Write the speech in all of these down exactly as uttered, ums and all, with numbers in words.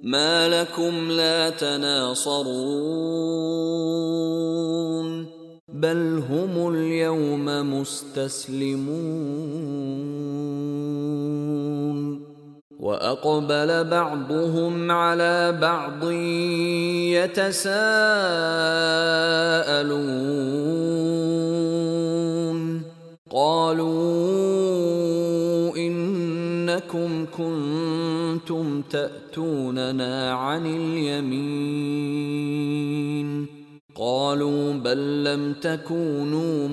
ما لكم لا تناصرون بل هم اليوم مستسلمون وأقبل بعضهم على بعض يتساءلون قالوا إنكم كنتم تأتوننا عن اليمين قالوا بل لم تكونوا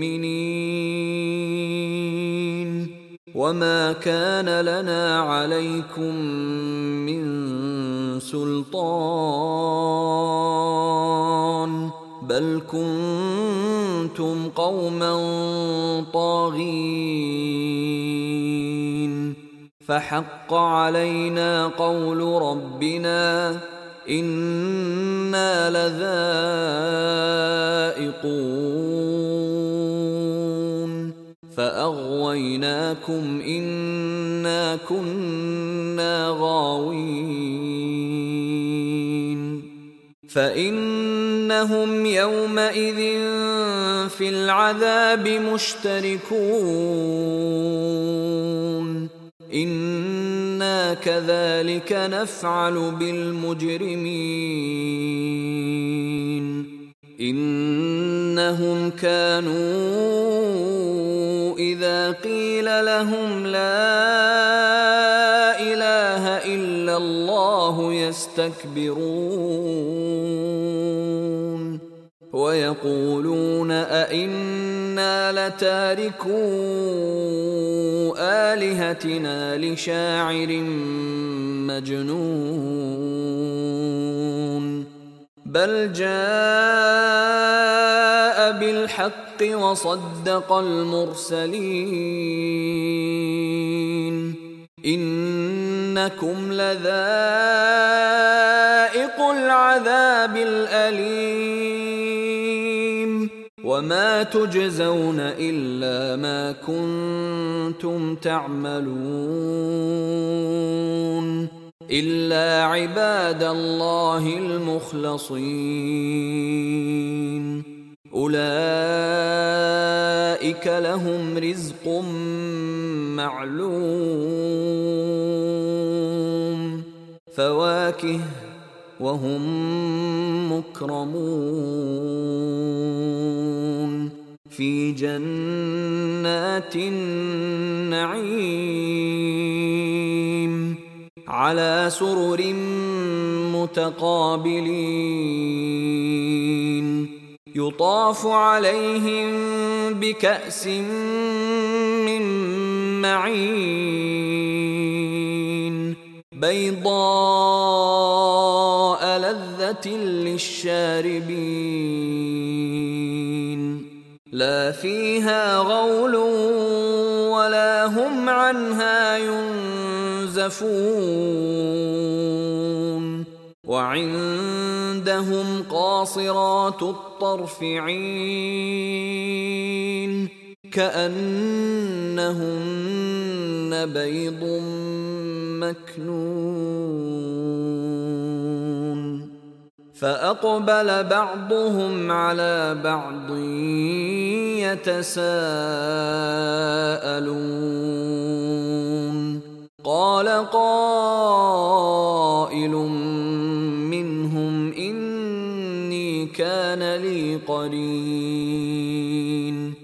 مؤمنين وما كان لنا عليكم من سلطان بل كنتم قوما طاغين فحق علينا قول ربنا إنا لذائقون فأغويناكم إنا كنا غاوين فإنهم يومئذ في العذاب مشتركون إنا كذلك نفعل بالمجرمين إنهم كانوا إذا قيل لهم لا إله إلا الله يستكبرون ويقولون أئنا لتاركو آلهتنا لشاعر مجنون بل جاء بالحق وصدق المرسلين إنكم لذائق العذاب الأليم وما تجزون إلا ما كنتم تعملون إلا عباد الله المخلصين أولئك لهم رزق معلوم فواكه وهم مكرمون في جنات النعيم على سرر متقابلين يطاف عليهم بكأس من معين بيضاء لذة للشاربين لا فيها غول ولا هم عنها ينزفون وعندهم قاصرات الطرف عين كأنهن بيض مكنون فأقبل بعضهم على بعض يتساءلون قال قائل منهم إني كان لي قرين